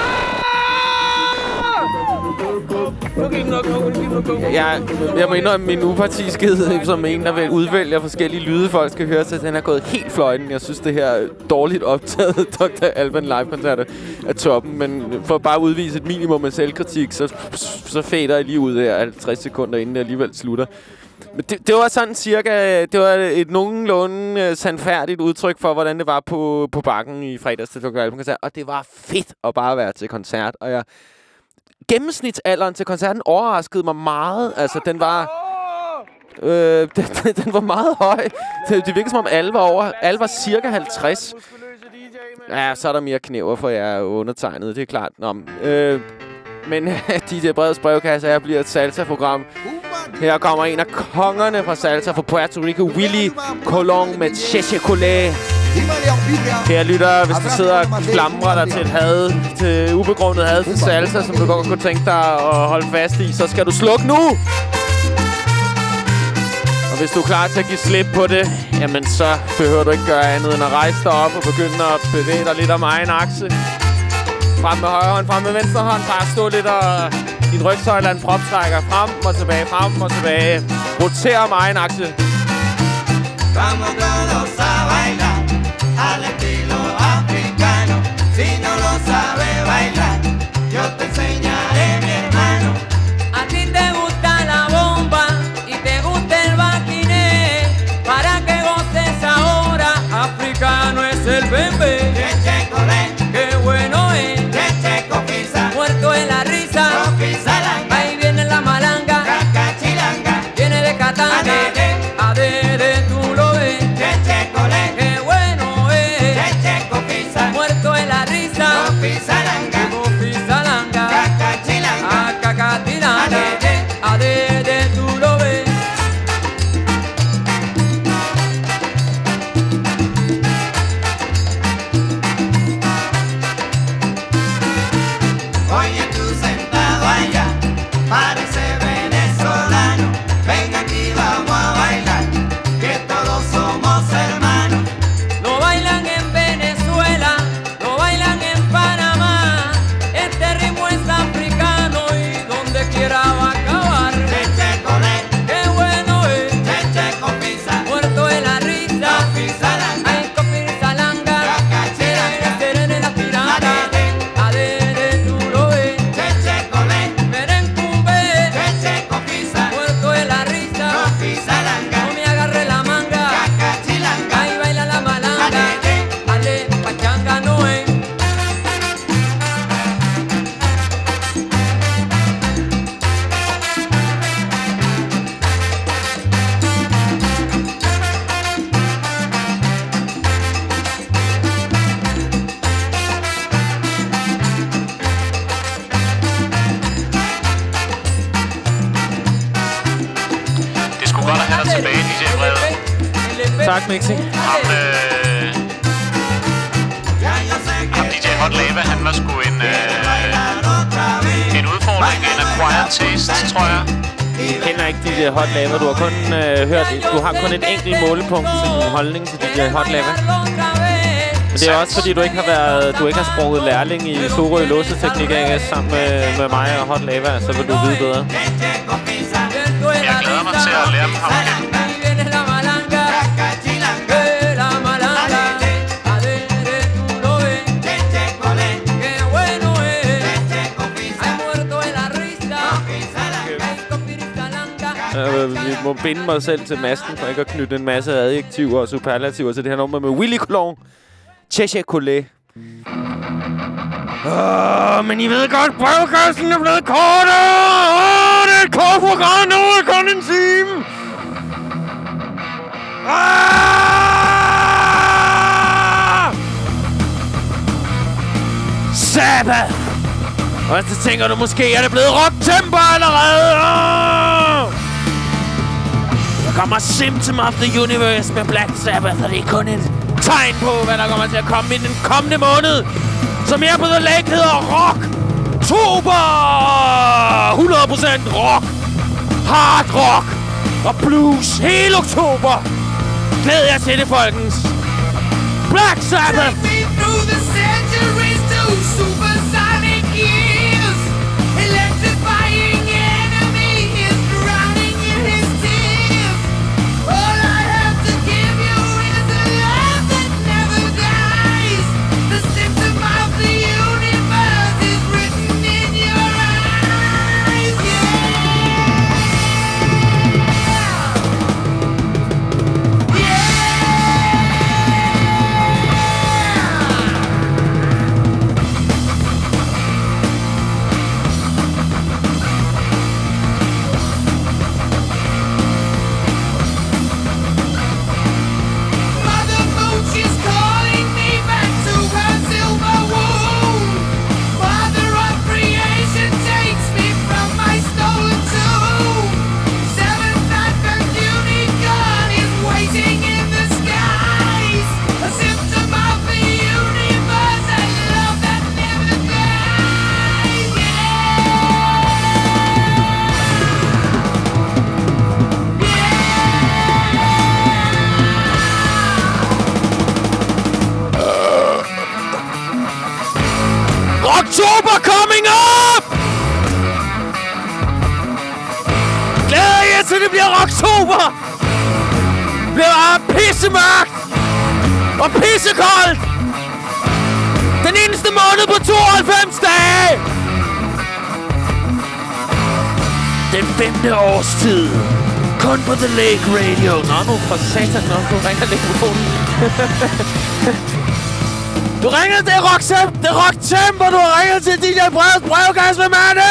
Jeg, jeg må indrømme min upartiskhed som en, der vil udvælge forskellige lyde, folk skal høre, så den er gået helt fløjten. Jeg synes, det her dårligt optaget doktor Alban live-koncerter er toppen, men for at bare udvise et minimum af selvkritik, så, så fader jeg lige ud her halvtreds sekunder, inden det alligevel slutter. Men det, det var sådan cirka, det var et nogenlunde uh, sandfærdigt udtryk for, hvordan det var på, på bakken i fredags til doktor Alban-koncert, og det var fedt at bare være til koncert, og jeg... Gennemsnitsalderen til koncerten overraskede mig meget. Altså, den var... Øh, den, den var meget høj. Det, det virkede som om alle var over... Alle var cirka halvtreds. Ja, så er der mere knæver, for jeg er undertegnet. Det er klart. Nå, øh, men D J Breds brevkasse her bliver et salsa-program. Her kommer en af kongerne fra salsa fra Puerto Rico, Willy Colon med Cheche Collet. Kære lytter, hvis du sidder og klamrer dig til et had, til ubegrundet had til salsa, som du godt kunne tænke dig at holde fast i, så skal du slukke nu! Og hvis du er klar til at give slip på det, jamen så behøver du ikke gøre andet end at rejse dig op og begynde at bevæge dig lidt om egen akse. Frem med højre hånd, frem med venstre hånd, bare stå lidt og din rygsøjle en proptrækker frem og tilbage, frem og tilbage. Roter om egen akse. Vamos todos a bailar al estilo africano. Si no lo sabe bailar, yo te enseñaré, mi hermano. A ti te gusta la bomba y te gusta el baquiné. Para que goces ahora, africano es el bembe. Cheche Colén, qué bueno es. Cheche Cofisa, muerto en la risa. Cofizalanga, ahí viene la malanga. Cacachilanga, viene de Catán. Adede, Adede, tú lo ves. Cheche Colén, qué bueno es. Tak, Mixi. Ham, øh... Ham D J Hot Lava, han var sgu en, øh... en udfordring, en acquired taste, tror jeg. Jeg kender ikke D J Hot Lava. Du har kun øh, hørt... Du har kun et enkelt målepunkt til din holdning til D J Hot Lava. Men det er også fordi, du ikke har været... Du ikke har sprunget lærling i Sorø Låseteknik A S sammen med, med mig og Hot Lava, så vil du vide bedre. Jeg glæder mig til at lære dem ham igen. Uh, vi må binde mig selv til masken, for ikke at knytte en masse adjektiver og superlativer til det her nummer med Willy Colon. Cheche Collet. Åh, men I ved godt, brevkassen er blevet kortere! Åh, det er et kort program nu, i kun en time! Ah! Sabbath! Og så tænker du, måske er det blevet rock-temper allerede! Ah! Der kommer Symptom of the Universe med Black Sabbath, og det er kun et tegn på, hvad der kommer til at komme i den kommende måned, som her på The Lake hedder Rock Tober! hundrede procent rock, hard rock og blues hele oktober. Glæd jer til det, folkens. Black Sabbath! October coming up! Glæder jer til det bliver Rocktober! Det bliver pissemørkt! Og pissekoldt! Den eneste måned på tooghalvfems dage! Den femte årstid! Kun på The Lake Radio! Nå nu for satan, nå nu ringer mikrofonen. Du ringede til Rock det er Rock Temper, du har ringet til D J Breds brevkasse med Manny!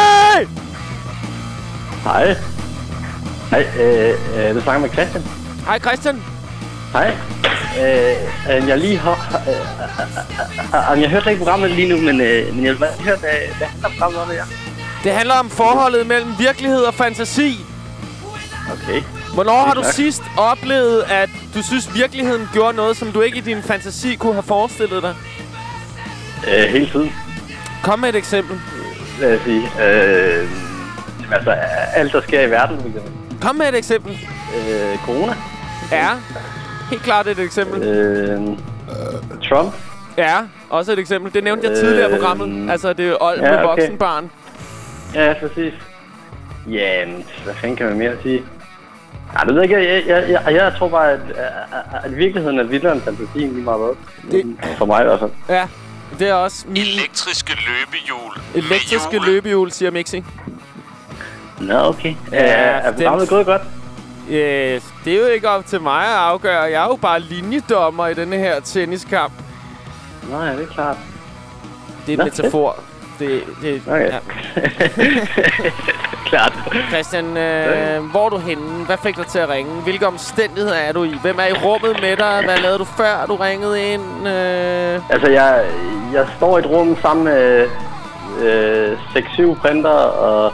Hej. Hej, øh, øh, du snakker med Christian. Hej Christian. Hej. Øh, øh, jeg lige har... Øh, øh, øh, jeg hørte ikke programmet lige nu, men, øh, men jeg vil bare høre, hvad, hvad handler programmet om det her? Det handler om forholdet mellem virkelighed og fantasi. Okay. Hvornår har du sidst oplevet, at du synes, virkeligheden gjorde noget, som du ikke i din fantasi kunne have forestillet dig? Øh, hele tiden. Kom med et eksempel. Lad os sige. Øh, altså, alt der sker i verden, for eksempel. Kom med et eksempel. Øh, corona. Ja, helt klart et eksempel. Øh, Trump. Ja, også et eksempel. Det nævnte jeg tidligere i øh, programmet. Altså, det er old ja, med okay. voksenbarn. Ja, præcis. Ja, hvad fanden kan man mere sige? Ja, det ved jeg ikke. Jeg, jeg, jeg, jeg tror bare, at, at virkeligheden er vildere end fantasien lige meget hvad. Det... For mig i hvert fald. Ja, det er også min... Elektriske løbehjul. Elektriske løbehjul, siger Mixi. Nå, okay. Ja, er programmet den... gået godt? Ja, det er jo ikke op til mig at afgøre. Jeg er jo bare linjedommer i denne her tenniskamp. Nå ja, det er klart. Det er en metafor. Det, det, okay. Ja. Klart. Christian, øh, hvor er du henne? Hvad fik dig til at ringe? Hvilke omstændigheder er du i? Hvem er i rummet med dig? Hvad lavede du før, du ringede ind? Øh... Altså, jeg, jeg står i et rum sammen med øh, seks syv printer og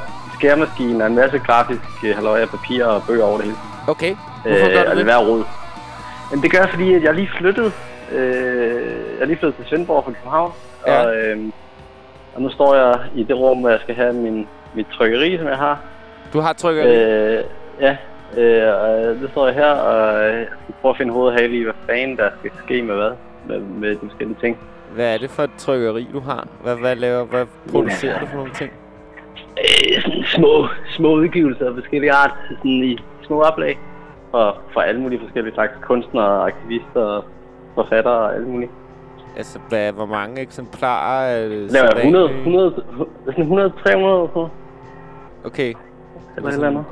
skærmaskiner og en masse grafiske halløjer, papir og bøger over det hele. Okay. Hvorfor øh, gør du det? det? Hver rod. Men det gør jeg, fordi at jeg lige flyttede. Øh, jeg er lige flyttet til Svendborg fra København. Ja. Og, øh, og nu står jeg i det rum, hvor jeg skal have min, mit trykkeri, som jeg har. Du har trykkeri? Øh, ja, øh, og det står jeg her, og jeg skal prøve at finde hovedet hale i, hvad fanden der skal ske med hvad, med, med de forskellige ting. Hvad er det for et trykkeri, du har? Hvad, hvad laver, hvad producerer du for nogle ting? Øh, sådan små, små udgivelser af forskellige art, sådan i små oplag. For, for alle mulige forskellige slags kunstnere, aktivister, forfattere og alle mulige. Altså, hvad, hvor mange eksemplarer er det? Laver jeg hundrede, hundrede, sådan hundrede til tre hundrede på. Okay. Eller et eller andet.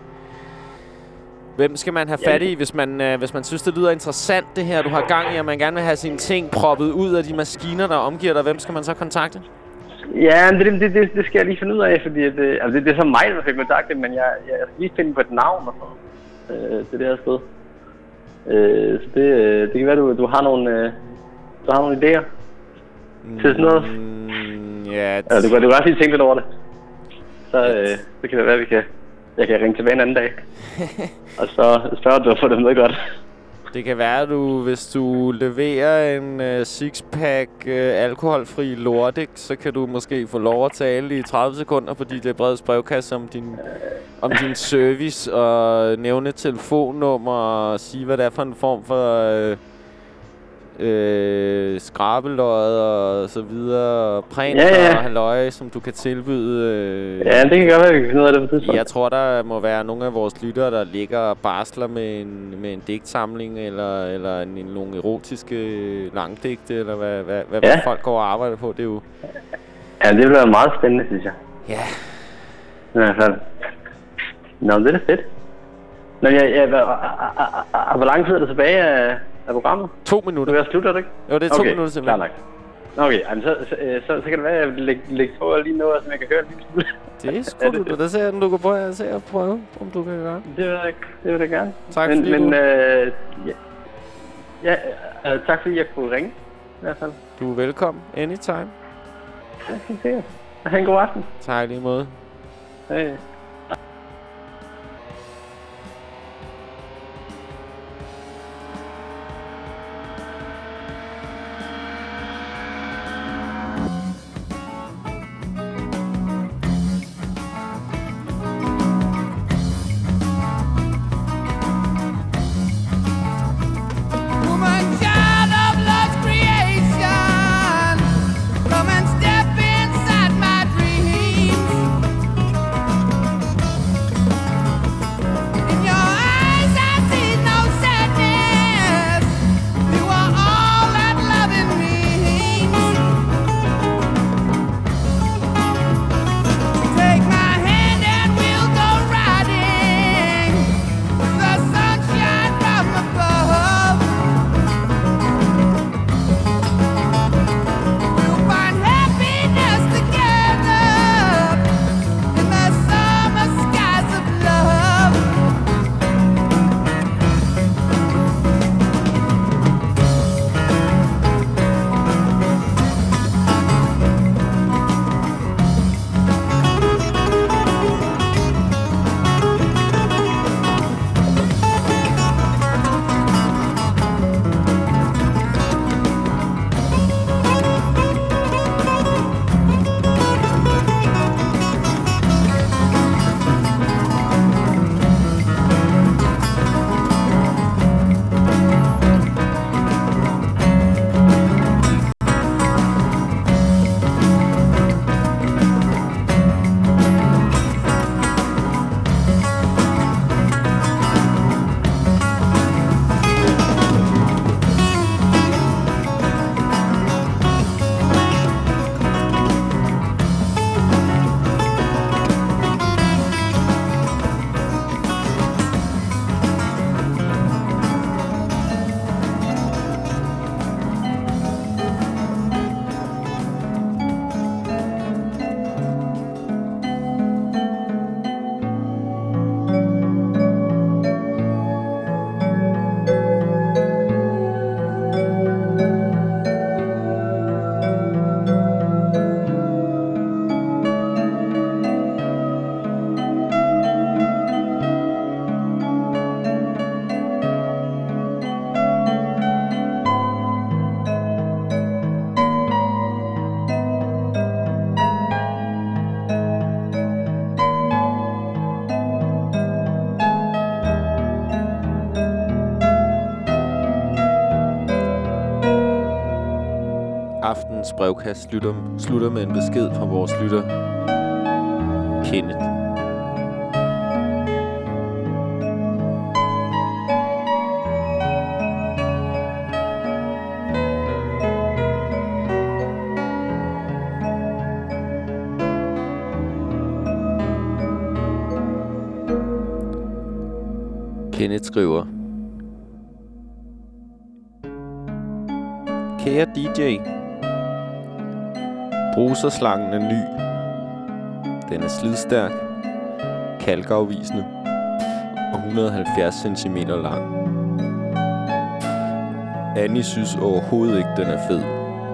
Hvem skal man have fat i, hvis man, øh, hvis man synes, det lyder interessant, det her, du har gang i, og man gerne vil have sine ting proppet ud af de maskiner, der omgiver dig? Hvem skal man så kontakte? Ja, men det, det, det, det skal jeg lige finde ud af, fordi det, altså det, det er så mig, der fik kontakte, men jeg, jeg skal lige finde på et navn og sådan øh, til det her sted. Øh, så det, det kan være, du, du har nogle, øh, du har nogle idéer mm, til sådan noget. Ja, altså, du, kan, du kan også lige tænke lidt over det. Så, øh, så kan det være, at vi kan, jeg kan ringe tilbage en anden dag. Og så spørger du at få det med godt. Det kan være, at du, hvis du leverer en uh, six-pack uh, alkoholfri Lordic, så kan du måske få lov at tale i tredive sekunder, fordi det er Breds brevkasse om din, om din service, og nævne telefonnummer og sige, hvad det er for en form for uh, uh, skrabeløjet og så videre, og printer ja, ja. og halløj, som du kan tilbyde. Uh, ja, det kan godt være, at vi kan finde ud af det på tidspunkt. Jeg tror, der må være nogle af vores lyttere, der ligger og barsler med en, med en digtsamling, eller, eller en, en, nogle erotiske langdigte, eller hvad, hvad, hvad ja. folk går og arbejder på. Det er jo... Ja, det bliver meget spændende, synes jeg. Ja. I hvert fald. Nå, det er da fedt. Nå, ja, ja, hvor lang tid er det tilbage af, af programmet? To minutter. Du er slutter, ikke? Jo, det er to okay. minutter simpelthen. Okay, altså, så, så, så, så kan det være, at jeg vil lægge, lægge på lige noget, som jeg kan høre lige smule. Det er sgu du, der ser du kan prøve at se og prøve, om du kan gøre. Det vil jeg, det vil jeg gerne. Tak men, fordi men, du... Øh, ja, ja, øh, tak fordi jeg kunne ringe, i hvert fald. Du er velkommen, anytime. Ja, det er sikkert. Ha' en god aften. Tak lige måde. Hej. Come and step inside my dreams. Dagens brevkast slutter, slutter med en besked fra vores lytter, Kenneth. Kenneth skriver: Kære D J, bruserslangen er ny. Den er slidstærk, kalkafvisende og et hundrede og halvfjerds centimeter lang. Annie synes overhovedet ikke, den er fed.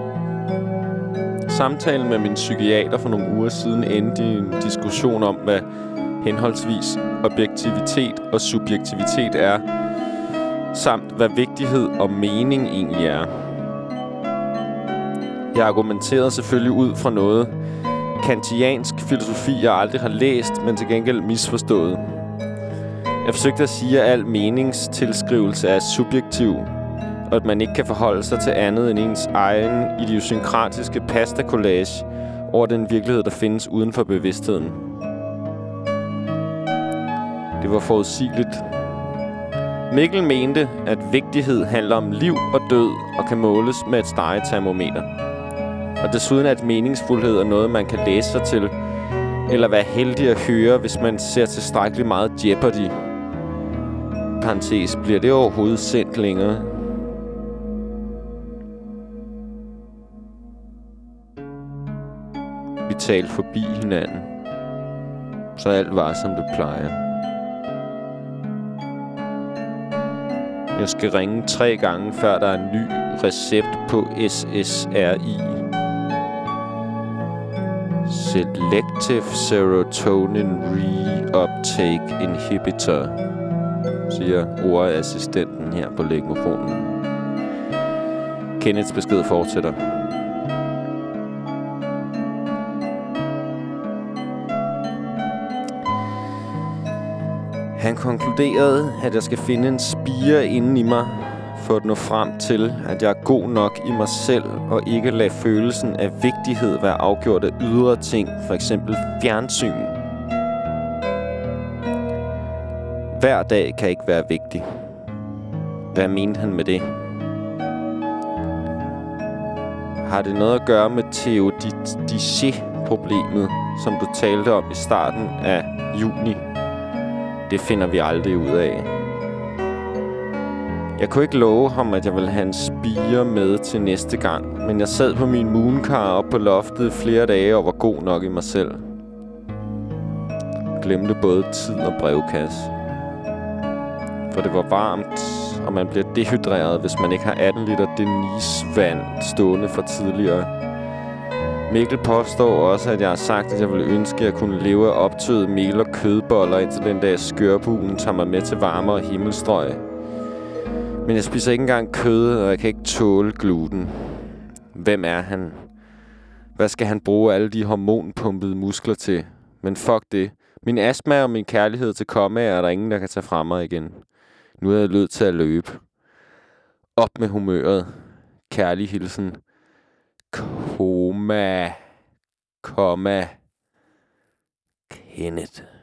Samtalen med min psykiater for nogle uger siden endte i en diskussion om, hvad henholdsvis objektivitet og subjektivitet er, samt hvad vigtighed og mening egentlig er. Jeg argumenterede selvfølgelig ud fra noget kantiansk filosofi, jeg aldrig har læst, men til gengæld misforstået. Jeg forsøgte at sige, at al meningstilskrivelse er subjektiv, og at man ikke kan forholde sig til andet end ens egen idiosynkratiske pasta-collage over den virkelighed, der findes uden for bevidstheden. Det var forudsigeligt. Mikkel mente, at vigtighed handler om liv og død og kan måles med et stegetermometer. Og desuden at meningsfuldhed er noget, man kan læse sig til, eller være heldig at høre, hvis man ser tilstrækkeligt meget Jeopardy. Parentes, bliver det overhovedet sendt længere? Vi talte forbi hinanden, så alt var, som det plejer. Jeg skal ringe tre gange, før der er en ny recept på S S R I. Selective Serotonin Reuptake Inhibitor, siger ordassistenten her på lægmofonen. Kenneths besked fortsætter. Han konkluderede, at jeg skal finde en spire inden i mig, for at nå frem til, at jeg er god nok i mig selv, og ikke lade følelsen af vigtighed være afgjort af ydre ting, for eksempel fjernsyn. Hver dag kan ikke være vigtig. Hvad mente han med det? Har det noget at gøre med Théodicé-problemet, som du talte om i starten af juni? Det finder vi aldrig ud af. Jeg kunne ikke love ham, at jeg ville have en spire med til næste gang, men jeg sad på min mooncar op på loftet flere dage og var god nok i mig selv. Jeg glemte både tid og brevkasse. For det var varmt, og man bliver dehydreret, hvis man ikke har atten liter Denise-vand stående fra tidligere. Mikkel påstår også, at jeg har sagt, at jeg ville ønske, at jeg kunne leve af optøet mel og kødboller, indtil den dag skørbuen tager mig med til varmere himmelstrøg. Men jeg spiser ikke engang kød, og jeg kan ikke tåle gluten. Hvem er han? Hvad skal han bruge alle de hormonpumpede muskler til? Men fuck det. Min astma og min kærlighed til komma er der ingen, der kan tage fra mig igen. Nu er jeg nødt til at løbe. Op med humøret. Kærlig hilsen. Koma. Komma. Kenneth.